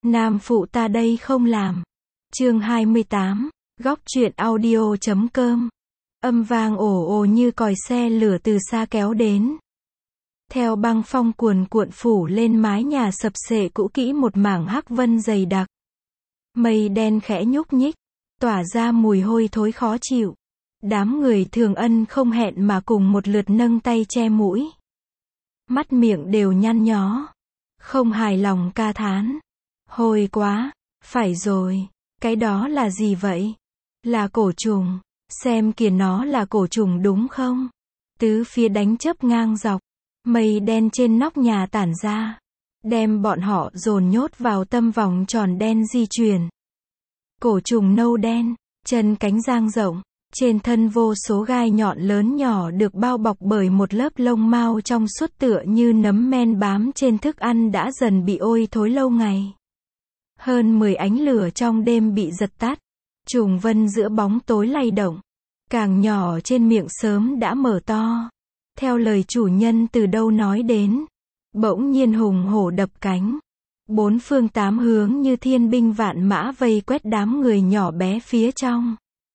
Nam phụ ta đây không làm. Chương 28, góc truyện audio.com. Âm vang ồ ồ như còi xe lửa từ xa kéo đến. Theo băng phong cuồn cuộn phủ lên mái nhà sập xệ cũ kỹ một mảng hắc vân dày đặc. Mây đen khẽ nhúc nhích, tỏa ra mùi hôi thối khó chịu. Đám người Thường Ân không hẹn mà cùng một lượt nâng tay che mũi. Mắt miệng đều nhăn nhó. Không hài lòng ca thán. Hôi quá, phải rồi, cái đó là gì vậy? Là cổ trùng, xem kìa nó là cổ trùng đúng không? Tứ phía đánh chớp ngang dọc, mây đen trên nóc nhà tản ra, đem bọn họ dồn nhốt vào tâm vòng tròn đen di chuyển. Cổ trùng nâu đen, chân cánh dang rộng, trên thân vô số gai nhọn lớn nhỏ được bao bọc bởi một lớp lông mao trong suốt tựa như nấm men bám trên thức ăn đã dần bị ôi thối lâu ngày. Hơn 10 ánh lửa trong đêm bị giật tắt. Trùng vân giữa bóng tối lay động. Càng nhỏ trên miệng sớm đã mở to. Theo lời chủ nhân từ đâu nói đến. Bỗng nhiên hùng hổ đập cánh. Bốn phương tám hướng như thiên binh vạn mã vây quét đám người nhỏ bé phía trong.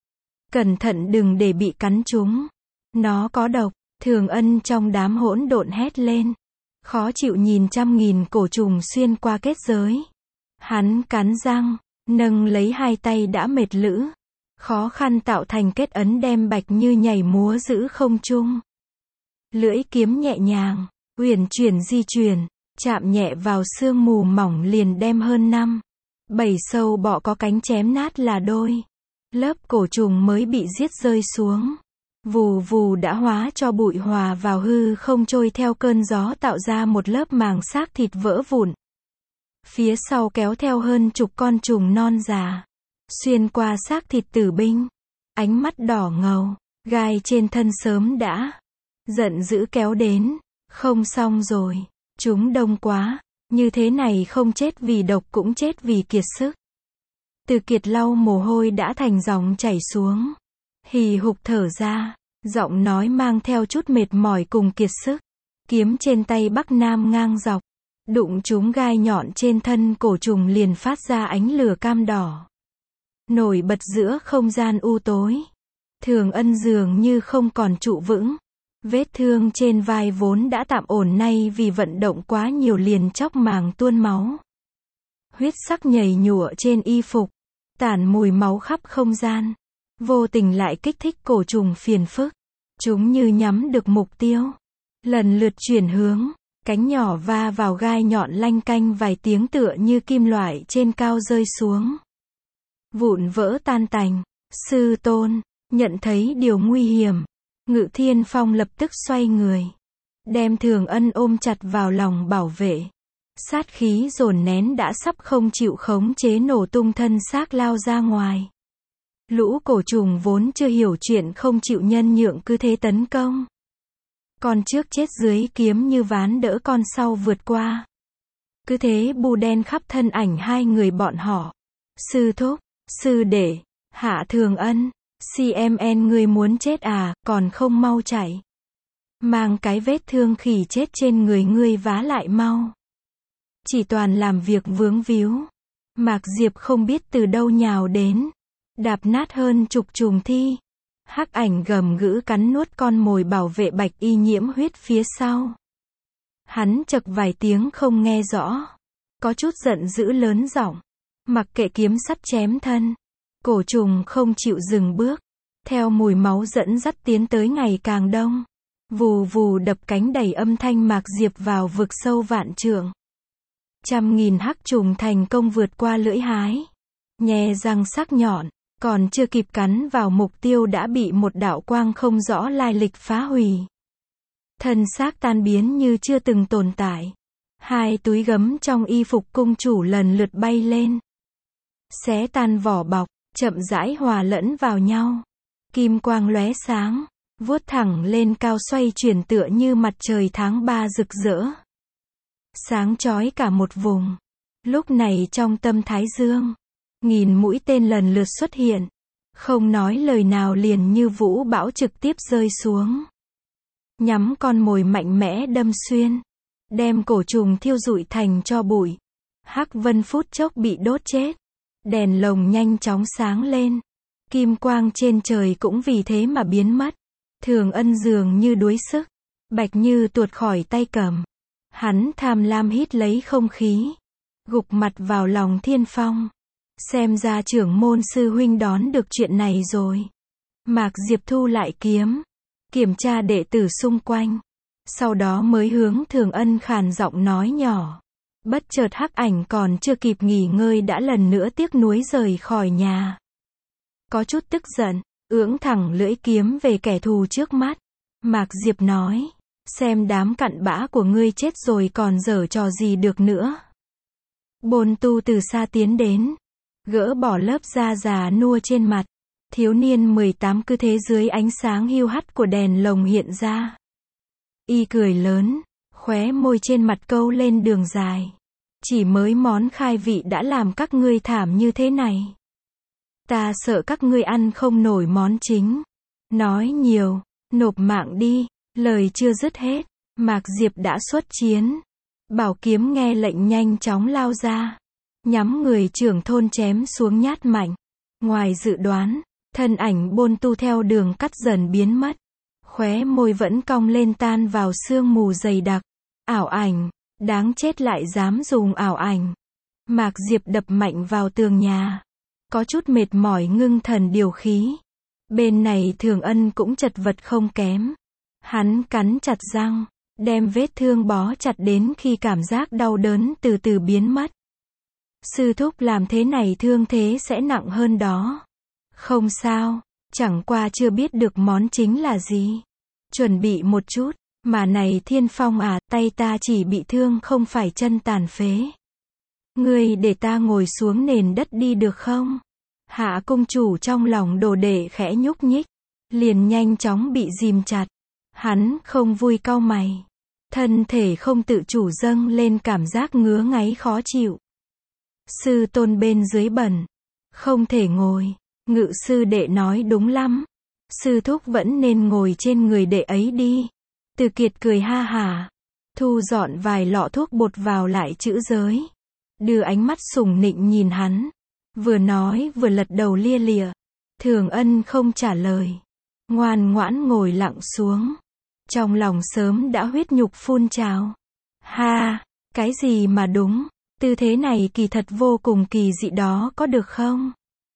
Cẩn thận đừng để bị cắn trúng. Nó có độc. Thường Ân trong đám hỗn độn hét lên. Khó chịu nhìn trăm nghìn cổ trùng xuyên qua kết giới. Hắn cắn răng, nâng lấy hai tay đã mệt lử. Khó khăn tạo thành kết ấn đem bạch như nhảy múa giữ không trung. Lưỡi kiếm nhẹ nhàng, uyển chuyển di chuyển, chạm nhẹ vào sương mù mỏng liền đem hơn 5-7 sâu bọ có cánh chém nát là đôi. Lớp cổ trùng mới bị giết rơi xuống. Vù vù đã hóa cho bụi hòa vào hư không trôi theo cơn gió tạo ra một lớp màng xác thịt vỡ vụn. Phía sau kéo theo hơn chục con trùng non già. Xuyên qua xác thịt tử binh. Ánh mắt đỏ ngầu. Gai trên thân sớm đã. Giận dữ kéo đến. Không xong rồi. Chúng đông quá. Như thế này không chết vì độc cũng chết vì kiệt sức. Từ Kiệt lau mồ hôi đã thành dòng chảy xuống. Hì hục thở ra. Giọng nói mang theo chút mệt mỏi cùng kiệt sức. Kiếm trên tay Bắc Nam ngang dọc. Đụng trúng gai nhọn trên thân cổ trùng liền phát ra ánh lửa cam đỏ. Nổi bật giữa không gian u tối. Thường Ân dường như không còn trụ vững. Vết thương trên vai vốn đã tạm ổn nay vì vận động quá nhiều liền chóc màng tuôn máu. Huyết sắc nhầy nhụa trên y phục. Tản mùi máu khắp không gian. Vô tình lại kích thích cổ trùng phiền phức. Chúng như nhắm được mục tiêu. Lần lượt chuyển hướng. Cánh nhỏ va vào gai nhọn lanh canh vài tiếng tựa như kim loại trên cao rơi xuống. Vụn vỡ tan tành. Sư tôn, nhận thấy điều nguy hiểm. Ngự Thiên Phong lập tức xoay người. Đem Thường Ân ôm chặt vào lòng bảo vệ. Sát khí dồn nén đã sắp không chịu khống chế nổ tung thân xác lao ra ngoài. Lũ cổ trùng vốn chưa hiểu chuyện không chịu nhân nhượng cứ thế tấn công. Con trước chết dưới kiếm như ván đỡ con sau vượt qua. Cứ thế bù đen khắp thân ảnh hai người bọn họ. Sư thúc, sư đệ, Hạ Thường Ân, CMN ngươi muốn chết à, còn không mau chạy. Mang cái vết thương khỉ chết trên người ngươi vá lại mau. Chỉ toàn làm việc vướng víu. Mạc Diệp không biết từ đâu nhào đến. Đạp nát hơn chục trùng thi. Hắc ảnh gầm gữ cắn nuốt con mồi bảo vệ Bạch Y nhiễm huyết phía sau. Hắn chậc vài tiếng không nghe rõ. Có chút giận dữ lớn giọng. Mặc kệ kiếm sắt chém thân. Cổ trùng không chịu dừng bước. Theo mùi máu dẫn dắt tiến tới ngày càng đông. Vù vù đập cánh đẩy âm thanh Mạc Diệp vào vực sâu vạn trượng. Trăm nghìn hắc trùng thành công vượt qua lưỡi hái. Nhè răng sắc nhọn. Còn chưa kịp cắn vào mục tiêu đã bị một đạo quang không rõ lai lịch phá hủy. Thân xác tan biến như chưa từng tồn tại. Hai túi gấm trong y phục cung chủ lần lượt bay lên. Xé tan vỏ bọc, chậm rãi hòa lẫn vào nhau. Kim quang lóe sáng, vuốt thẳng lên cao xoay chuyển tựa như mặt trời tháng 3 rực rỡ. Sáng chói cả một vùng. Lúc này trong tâm Thái Dương. Nghìn mũi tên lần lượt xuất hiện. Không nói lời nào liền như vũ bão trực tiếp rơi xuống. Nhắm con mồi mạnh mẽ đâm xuyên. Đem cổ trùng thiêu rụi thành tro bụi. Hắc Vân phút chốc bị đốt chết. Đèn lồng nhanh chóng sáng lên. Kim quang trên trời cũng vì thế mà biến mất. Thường Ân dường như đuối sức. Bạch Như tuột khỏi tay cầm. Hắn tham lam hít lấy không khí. Gục mặt vào lòng Thiên Phong. Xem ra trưởng môn sư huynh đón được chuyện này rồi. Mạc Diệp thu lại kiếm. Kiểm tra đệ tử xung quanh. Sau đó mới hướng Thường Ân khàn giọng nói nhỏ. Bất chợt Hắc Ảnh còn chưa kịp nghỉ ngơi đã lần nữa tiếc nuối rời khỏi nhà. Có chút tức giận, ưỡng thẳng lưỡi kiếm về kẻ thù trước mắt. Mạc Diệp nói, xem đám cặn bã của ngươi chết rồi còn giở trò gì được nữa. Bồn Tu từ xa tiến đến, gỡ bỏ lớp da già nua trên mặt. Thiếu niên 18 cứ thế dưới ánh sáng hiu hắt của đèn lồng hiện ra. Y cười lớn, khóe môi trên mặt câu lên đường dài. Chỉ mới món khai vị đã làm các ngươi thảm như thế này. Ta sợ các ngươi ăn không nổi món chính. Nói nhiều, nộp mạng đi. Lời chưa dứt hết, Mạc Diệp đã xuất chiến. Bảo kiếm nghe lệnh nhanh chóng lao ra. Nhắm người trưởng thôn chém xuống nhát mạnh. Ngoài dự đoán, thân ảnh Bồn Tu theo đường cắt dần biến mất. Khóe môi vẫn cong lên tan vào sương mù dày đặc. Ảo ảnh, đáng chết lại dám dùng ảo ảnh. Mạc Diệp đập mạnh vào tường nhà. Có chút mệt mỏi ngưng thần điều khí. Bên này Thường Ân cũng chật vật không kém. Hắn cắn chặt răng, đem vết thương bó chặt đến khi cảm giác đau đớn từ từ biến mất. Sư thúc làm thế này thương thế sẽ nặng hơn đó. Không sao, chẳng qua chưa biết được món chính là gì. Chuẩn bị một chút, mà này Thiên Phong à, tay ta chỉ bị thương không phải chân tàn phế. Ngươi để ta ngồi xuống nền đất đi được không? Hạ cung chủ trong lòng đồ đệ khẽ nhúc nhích, liền nhanh chóng bị dìm chặt. Hắn không vui cau mày. Thân thể không tự chủ dâng lên cảm giác ngứa ngáy khó chịu. Sư tôn bên dưới bẩn. Không thể ngồi. Ngự sư đệ nói đúng lắm. Sư thúc vẫn nên ngồi trên người đệ ấy đi. Từ Kiệt cười ha hả. Thu dọn vài lọ thuốc bột vào lại chữ giới. Đưa ánh mắt sùng nịnh nhìn hắn. Vừa nói vừa lật đầu lia lịa. Thường Ân không trả lời. Ngoan ngoãn ngồi lặng xuống. Trong lòng sớm đã huyết nhục phun trào. Ha, cái gì mà đúng, tư thế này kỳ thật vô cùng kỳ dị đó có được không?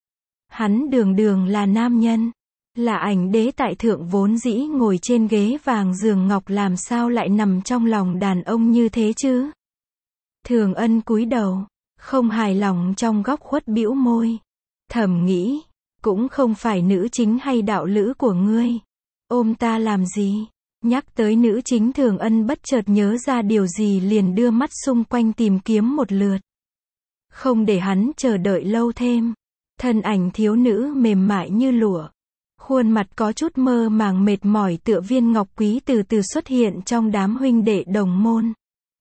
Hắn đường đường là nam nhân, là ảnh đế tại thượng vốn dĩ ngồi trên ghế vàng giường ngọc làm sao lại nằm trong lòng đàn ông như thế chứ? Thường Ân cúi đầu, không hài lòng trong góc khuất bĩu môi. Thầm nghĩ, cũng không phải nữ chính hay đạo lữ của ngươi. Ôm ta làm gì? Nhắc tới nữ chính Thường Ân bất chợt nhớ ra điều gì liền đưa mắt xung quanh tìm kiếm một lượt. Không để hắn chờ đợi lâu thêm. Thân ảnh thiếu nữ mềm mại như lụa. Khuôn mặt có chút mơ màng mệt mỏi tựa viên ngọc quý từ từ xuất hiện trong đám huynh đệ đồng môn.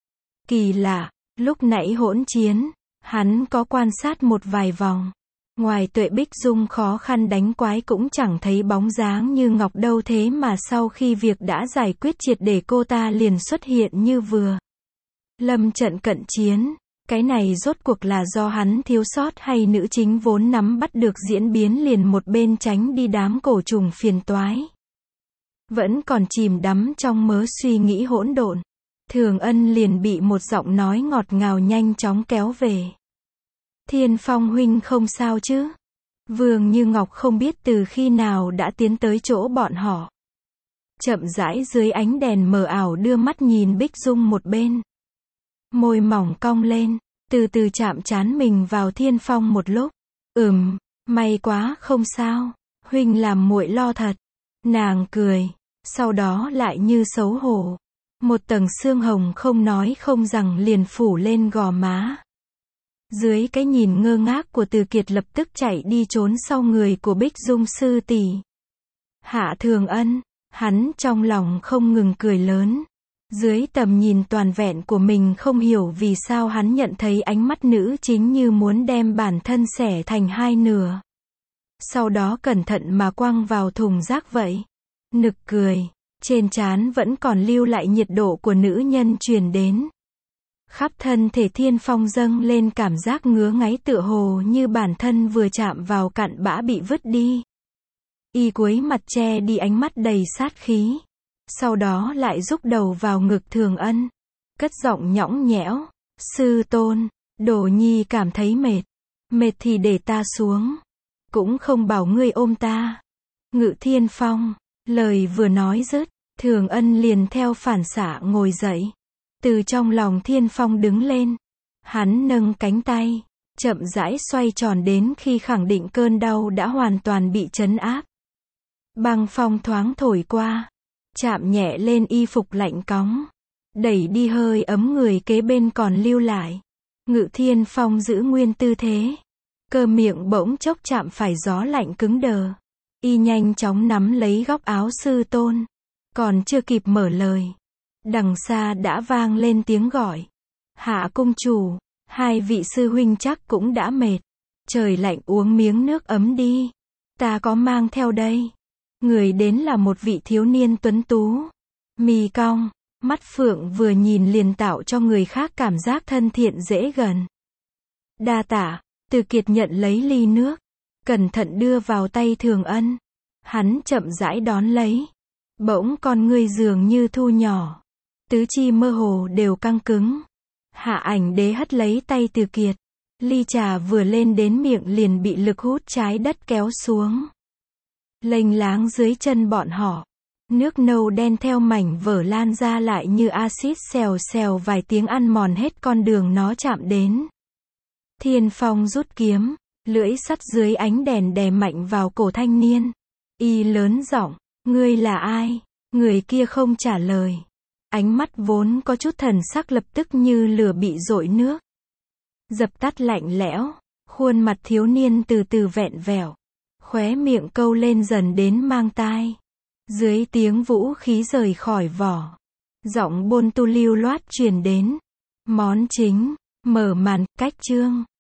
Kỳ lạ, lúc nãy hỗn chiến, hắn có quan sát một vài vòng. Ngoài Tuệ Bích Dung khó khăn đánh quái cũng chẳng thấy bóng dáng như ngọc đâu thế mà sau khi việc đã giải quyết triệt để cô ta liền xuất hiện như vừa. Lâm trận cận chiến, cái này rốt cuộc là do hắn thiếu sót hay nữ chính vốn nắm bắt được diễn biến liền một bên tránh đi đám cổ trùng phiền toái. Vẫn còn chìm đắm trong mớ suy nghĩ hỗn độn. Thường Ân liền bị một giọng nói ngọt ngào nhanh chóng kéo về. Thiên Phong huynh không sao chứ? Vương Như Ngọc không biết từ khi nào đã tiến tới chỗ bọn họ. Chậm rãi dưới ánh đèn mờ ảo đưa mắt nhìn Bích Dung một bên. Môi mỏng cong lên, từ từ chạm trán mình vào Thiên Phong một lúc. May quá không sao, huynh làm muội lo thật. Nàng cười, sau đó lại như xấu hổ. Một tầng sương hồng không nói không rằng liền phủ lên gò má. Dưới cái nhìn ngơ ngác của Từ Kiệt lập tức chạy đi trốn sau người của Bích Dung sư tỷ. Hạ Thường Ân, hắn trong lòng không ngừng cười lớn. Dưới tầm nhìn toàn vẹn của mình không hiểu vì sao hắn nhận thấy ánh mắt nữ chính như muốn đem bản thân xẻ thành hai nửa. Sau đó cẩn thận mà quăng vào thùng rác vậy. Nực cười, trên trán vẫn còn lưu lại nhiệt độ của nữ nhân truyền đến. Khắp thân thể Thiên Phong dâng lên cảm giác ngứa ngáy tựa hồ như bản thân vừa chạm vào cặn bã bị vứt đi. Y cúi mặt che đi ánh mắt đầy sát khí. Sau đó lại rúc đầu vào ngực Thường Ân. Cất giọng nhõng nhẽo. Sư tôn, Đồ Nhi cảm thấy mệt. Mệt thì để ta xuống. Cũng không bảo ngươi ôm ta. Ngự Thiên Phong. Lời vừa nói dứt, Thường Ân liền theo phản xạ ngồi dậy. Từ trong lòng Thiên Phong đứng lên. Hắn nâng cánh tay, chậm rãi xoay tròn đến khi khẳng định cơn đau đã hoàn toàn bị trấn áp. Băng phong thoáng thổi qua, chạm nhẹ lên y phục lạnh cóng, đẩy đi hơi ấm người kế bên còn lưu lại. Ngự Thiên Phong giữ nguyên tư thế, cơ miệng bỗng chốc chạm phải gió lạnh cứng đờ. Y nhanh chóng nắm lấy góc áo sư tôn, còn chưa kịp mở lời, đằng xa đã vang lên tiếng gọi. Hạ cung chủ, hai vị sư huynh chắc cũng đã mệt. Trời lạnh uống miếng nước ấm đi. Ta có mang theo đây. Người đến là một vị thiếu niên tuấn tú. Mi cong, mắt phượng vừa nhìn liền tạo cho người khác cảm giác thân thiện dễ gần. Đa tạ, Từ Kiệt nhận lấy ly nước, cẩn thận đưa vào tay Thường Ân. Hắn chậm rãi đón lấy. Bỗng con ngươi dường như thu nhỏ. Tứ chi mơ hồ đều căng cứng. Hạ Ảnh Đế hất lấy tay Từ Kiệt. Ly trà vừa lên đến miệng liền bị lực hút trái đất kéo xuống. Lênh láng dưới chân bọn họ. Nước nâu đen theo mảnh vở lan ra lại như axit xèo xèo vài tiếng ăn mòn hết con đường nó chạm đến. Thiên Phong rút kiếm, lưỡi sắt dưới ánh đèn đè mạnh vào cổ thanh niên. Y lớn giọng, ngươi là ai? Người kia không trả lời. Ánh mắt vốn có chút thần sắc lập tức như lửa bị dội nước. Dập tắt lạnh lẽo, khuôn mặt thiếu niên từ từ vẹn vẹo. Khóe miệng câu lên dần đến mang tai. Dưới tiếng vũ khí rời khỏi vỏ. Giọng Bôn Tu lưu loát truyền đến. Món chính, mở màn, cách chương.